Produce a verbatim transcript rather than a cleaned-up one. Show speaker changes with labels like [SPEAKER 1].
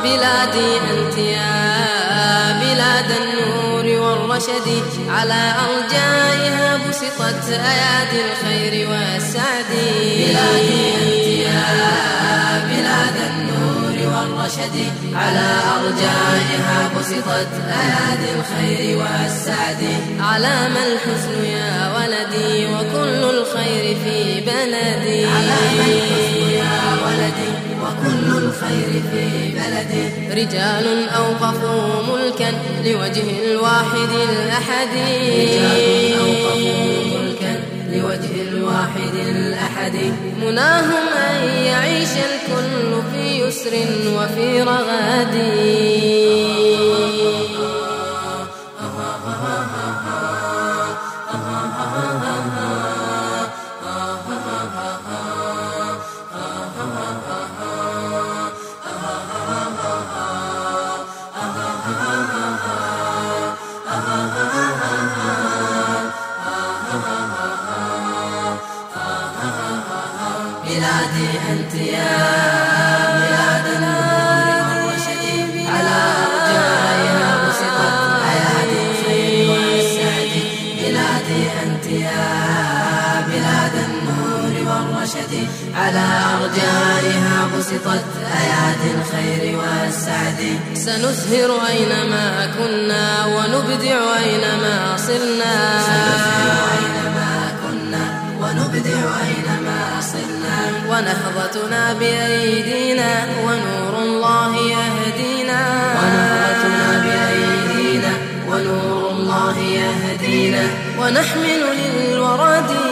[SPEAKER 1] بلادي أنت يا بلاد النور والرشد، على أرجائها بسطت أيادي الخير والسعد.
[SPEAKER 2] بلادي أنت يا بلاد النور والرشد، على أرجائها بسطت أيادي الخير والسعد.
[SPEAKER 1] علام الحزن يا ولدي وكل الخير في بلدي،
[SPEAKER 2] علام الحزن يا ولدي وكل الخير في بلدي.
[SPEAKER 1] رجال أوقفوا ملكا لوجه الواحد الأحد،
[SPEAKER 2] رجال أوقفوا ملكا لوجه الواحد الأحد.
[SPEAKER 1] مناهم أن يعيش الكل في يسر وفي رغد.
[SPEAKER 2] بلادي أنت يا بلاد النور والرشد، على أرجائها بسطت أيادي الخير والسعد. بلادي أنت يا بلاد النور والرشد، على أرجائها بسطت أيادي الخير والسعد.
[SPEAKER 1] سنزهر أينما كنا ونبدع أينما صرنا،
[SPEAKER 2] سنزهر أينما كنا ونبدع أينما صرنا.
[SPEAKER 1] ونهضتنا بأيدينا ونور الله يهدينا،
[SPEAKER 2] ونهضتنا بأيدينا ونور الله يهدينا.
[SPEAKER 1] ونحمل للورى دينا